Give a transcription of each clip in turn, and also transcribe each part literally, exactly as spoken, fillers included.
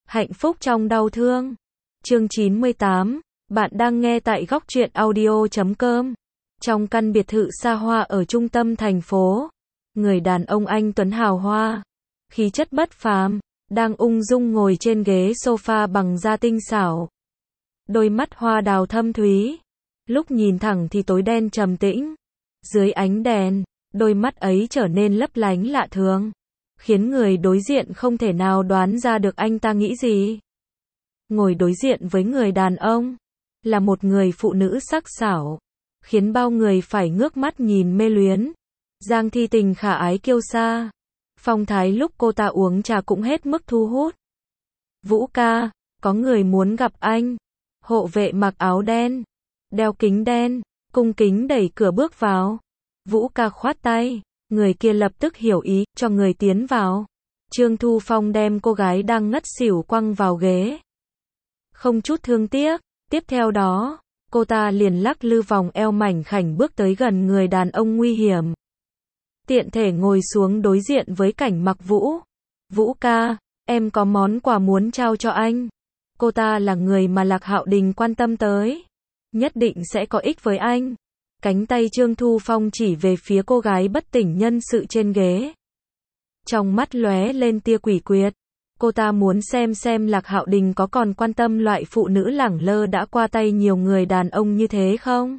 Hạnh phúc trong đau thương. Chương chín mươi tám, bạn đang nghe tại góc truyện audio chấm com. Trong căn biệt thự xa hoa ở trung tâm thành phố, người đàn ông anh tuấn hào hoa, khí chất bất phàm, đang ung dung ngồi trên ghế sofa bằng da tinh xảo. Đôi mắt hoa đào thâm thúy, lúc nhìn thẳng thì tối đen trầm tĩnh. Dưới ánh đèn, đôi mắt ấy trở nên lấp lánh lạ thường, khiến người đối diện không thể nào đoán ra được anh ta nghĩ gì. Ngồi đối diện với người đàn ông là một người phụ nữ sắc sảo, khiến bao người phải ngước mắt nhìn mê luyến. Giang Thi Tình khả ái kiêu sa, phong thái lúc cô ta uống trà cũng hết mức thu hút. Vũ ca, có người muốn gặp anh. Hộ vệ mặc áo đen, đeo kính đen, cung kính đẩy cửa bước vào. Vũ ca khoát tay, người kia lập tức hiểu ý, cho người tiến vào. Trương Thu Phong đem cô gái đang ngất xỉu quăng vào ghế, không chút thương tiếc. Tiếp theo đó, cô ta liền lắc lư vòng eo mảnh khảnh bước tới gần người đàn ông nguy hiểm, tiện thể ngồi xuống đối diện với Cảnh Mặc Vũ. Vũ ca, em có món quà muốn trao cho anh. Cô ta là người mà Lạc Hạo Đình quan tâm tới, nhất định sẽ có ích với anh. Cánh tay Trương Thu Phong chỉ về phía cô gái bất tỉnh nhân sự trên ghế, trong mắt lóe lên tia quỷ quyệt. Cô ta muốn xem xem Lạc Hạo Đình có còn quan tâm loại phụ nữ lẳng lơ đã qua tay nhiều người đàn ông như thế không.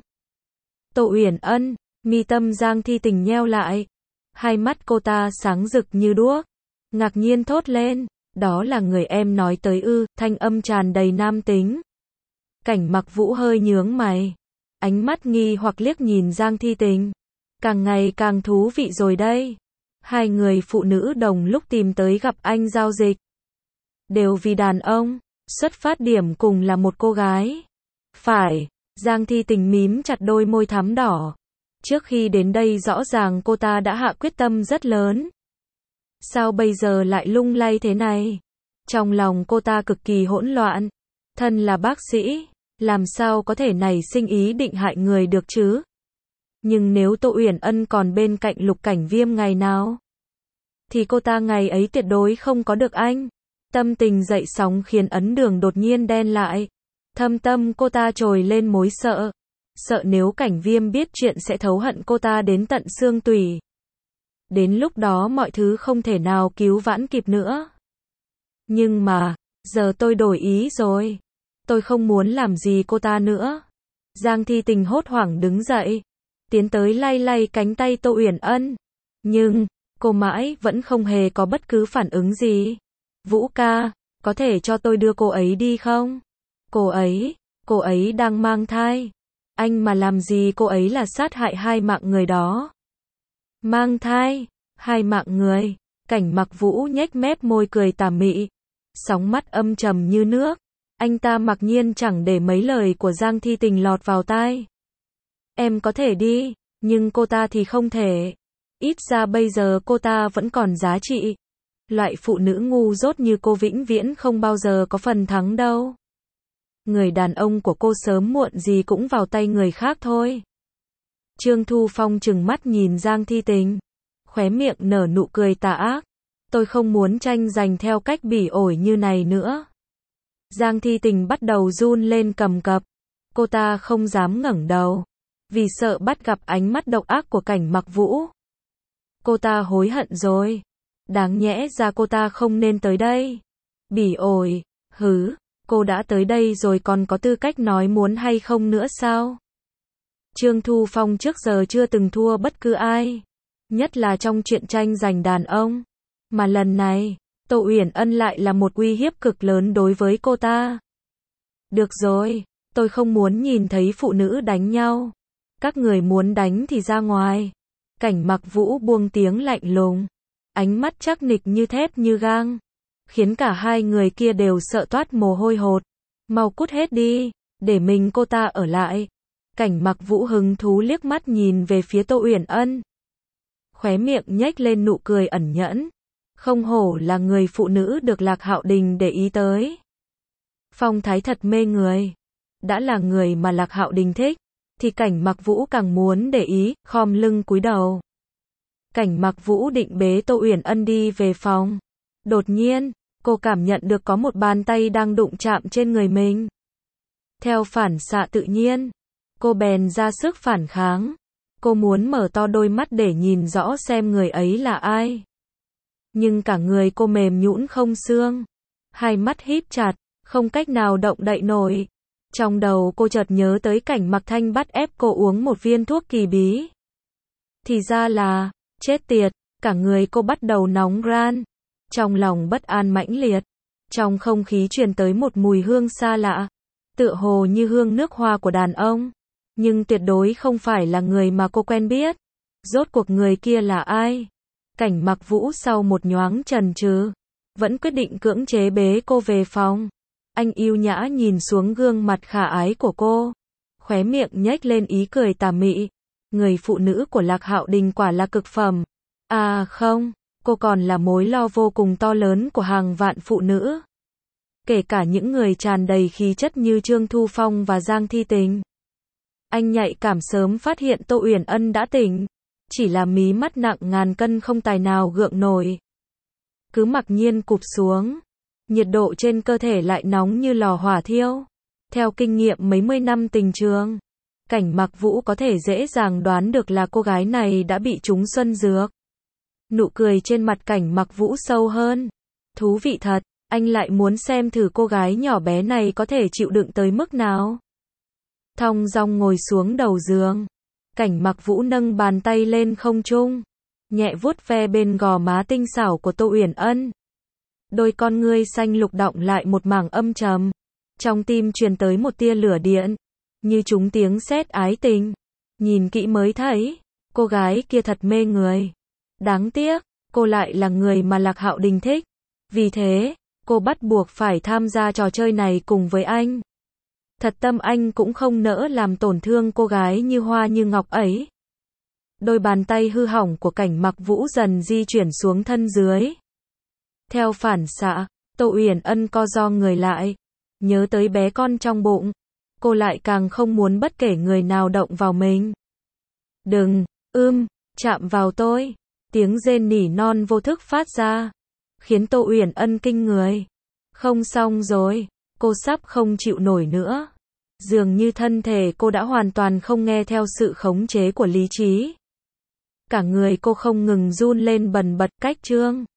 Tô Uyển Ân, mi tâm Giang Thi Tình nheo lại, hai mắt cô ta sáng rực như đuốc, ngạc nhiên thốt lên, đó là người em nói tới ư? Thanh âm tràn đầy nam tính. Cảnh Mặc Vũ hơi nhướng mày, ánh mắt nghi hoặc liếc nhìn Giang Thi Tình. Càng ngày càng thú vị rồi đây. Hai người phụ nữ đồng lúc tìm tới gặp anh giao dịch, đều vì đàn ông, xuất phát điểm cùng là một cô gái. Phải, Giang Thi Tình mím chặt đôi môi thắm đỏ. Trước khi đến đây rõ ràng cô ta đã hạ quyết tâm rất lớn. Sao bây giờ lại lung lay thế này? Trong lòng cô ta cực kỳ hỗn loạn. Thân là bác sĩ, làm sao có thể nảy sinh ý định hại người được chứ? Nhưng nếu Tô Uyển Ân còn bên cạnh Lục Cảnh Viêm ngày nào, thì cô ta ngày ấy tuyệt đối không có được anh. Tâm tình dậy sóng khiến ấn đường đột nhiên đen lại. Thâm tâm cô ta trồi lên mối sợ. Sợ nếu Cảnh Viêm biết chuyện sẽ thấu hận cô ta đến tận xương tủy. Đến lúc đó mọi thứ không thể nào cứu vãn kịp nữa. Nhưng mà, giờ tôi đổi ý rồi. Tôi không muốn làm gì cô ta nữa. Giang Thi Tình hốt hoảng đứng dậy, tiến tới lay lay cánh tay Tô Uyển Ân. Nhưng, cô mãi vẫn không hề có bất cứ phản ứng gì. Vũ ca, có thể cho tôi đưa cô ấy đi không? Cô ấy, cô ấy đang mang thai. Anh mà làm gì cô ấy là sát hại hai mạng người đó. Mang thai, hai mạng người. Cảnh Mặc Vũ nhếch mép môi cười tà mị, sóng mắt âm trầm như nước. Anh ta mặc nhiên chẳng để mấy lời của Giang Thi Tình lọt vào tai. Em có thể đi, nhưng cô ta thì không thể. Ít ra bây giờ cô ta vẫn còn giá trị. Loại phụ nữ ngu dốt như cô vĩnh viễn không bao giờ có phần thắng đâu. Người đàn ông của cô sớm muộn gì cũng vào tay người khác thôi. Trương Thu Phong trừng mắt nhìn Giang Thi Tình, khóe miệng nở nụ cười tà ác. Tôi không muốn tranh giành theo cách bỉ ổi như này nữa. Giang Thi Tình bắt đầu run lên cầm cập. Cô ta không dám ngẩng đầu, vì sợ bắt gặp ánh mắt độc ác của Cảnh Mặc Vũ. Cô ta hối hận rồi. Đáng nhẽ ra cô ta không nên tới đây. Bỉ ổi, hứ, cô đã tới đây rồi còn có tư cách nói muốn hay không nữa sao? Trương Thu Phong trước giờ chưa từng thua bất cứ ai, nhất là trong chuyện tranh giành đàn ông. Mà lần này, Tô Uyển Ân lại là một uy hiếp cực lớn đối với cô ta. Được rồi, tôi không muốn nhìn thấy phụ nữ đánh nhau. Các người muốn đánh thì ra ngoài. Cảnh Mặc Vũ buông tiếng lạnh lùng, ánh mắt chắc nịch như thép như gang, khiến cả hai người kia đều sợ toát mồ hôi hột. Mau cút hết đi, để mình cô ta ở lại. Cảnh Mặc Vũ hứng thú liếc mắt nhìn về phía Tô Uyển Ân, khóe miệng nhếch lên nụ cười ẩn nhẫn. Không hổ là người phụ nữ được Lạc Hạo Đình để ý tới. Phong thái thật mê người. Đã là người mà Lạc Hạo Đình thích, thì Cảnh Mặc Vũ càng muốn để ý, khom lưng cúi đầu. Cảnh Mặc Vũ định bế Tô Uyển Ân đi về phòng. Đột nhiên, Cô cảm nhận được có một bàn tay đang đụng chạm trên người mình. Theo phản xạ tự nhiên, cô bèn ra sức phản kháng. Cô muốn mở to đôi mắt để nhìn rõ xem người ấy là ai. Nhưng cả người cô mềm nhũn không xương. Hai mắt híp chặt, không cách nào động đậy nổi. Trong đầu cô chợt nhớ tới cảnh Mạc Thanh bắt ép cô uống một viên thuốc kỳ bí. Thì ra là, chết tiệt, cả người cô bắt đầu nóng ran. Trong lòng bất an mãnh liệt. Trong không khí truyền tới một mùi hương xa lạ. Tựa hồ như hương nước hoa của đàn ông. Nhưng tuyệt đối không phải là người mà cô quen biết. Rốt cuộc người kia là ai? Cảnh Mặc Vũ sau một nhoáng chần chừ, vẫn quyết định cưỡng chế bế cô về phòng. Anh yêu nhã nhìn xuống gương mặt khả ái của cô. Khóe miệng nhếch lên ý cười tà mị. Người phụ nữ của Lạc Hạo Đình quả là cực phẩm. À không, cô còn là mối lo vô cùng to lớn của hàng vạn phụ nữ. Kể cả những người tràn đầy khí chất như Trương Thu Phong và Giang Thi Tình. Anh nhạy cảm sớm phát hiện Tô Uyển Ân đã tỉnh. Chỉ là mí mắt nặng ngàn cân không tài nào gượng nổi. Cứ mặc nhiên cụp xuống. Nhiệt độ trên cơ thể lại nóng như lò hỏa thiêu. Theo kinh nghiệm mấy mươi năm tình trường, Cảnh Mặc Vũ có thể dễ dàng đoán được là cô gái này đã bị trúng xuân dược. Nụ cười trên mặt Cảnh Mặc Vũ sâu hơn. Thú vị thật, anh lại muốn xem thử cô gái nhỏ bé này có thể chịu đựng tới mức nào. Thong dong ngồi xuống đầu giường. Cảnh Mặc Vũ nâng bàn tay lên không trung, nhẹ vuốt ve bên gò má tinh xảo của Tô Uyển Ân. Đôi con ngươi xanh lục đọng lại một mảng âm trầm. Trong tim truyền tới một tia lửa điện, như trúng tiếng sét ái tình. Nhìn kỹ mới thấy, cô gái kia thật mê người. Đáng tiếc, cô lại là người mà Lạc Hạo Đình thích. Vì thế, cô bắt buộc phải tham gia trò chơi này cùng với anh. Thật tâm anh cũng không nỡ làm tổn thương cô gái như hoa như ngọc ấy. Đôi bàn tay hư hỏng của Cảnh Mặc Vũ dần di chuyển xuống thân dưới. Theo phản xạ, Tô Uyển Ân co ro người lại. Nhớ tới bé con trong bụng. Cô lại càng không muốn bất kể người nào động vào mình. Đừng, ưm, chạm vào tôi. Tiếng rên nỉ non vô thức phát ra. Khiến Tô Uyển Ân kinh người. Không xong rồi. Cô sắp không chịu nổi nữa. Dường như thân thể cô đã hoàn toàn không nghe theo sự khống chế của lý trí. Cả người cô không ngừng run lên bần bật cách trương.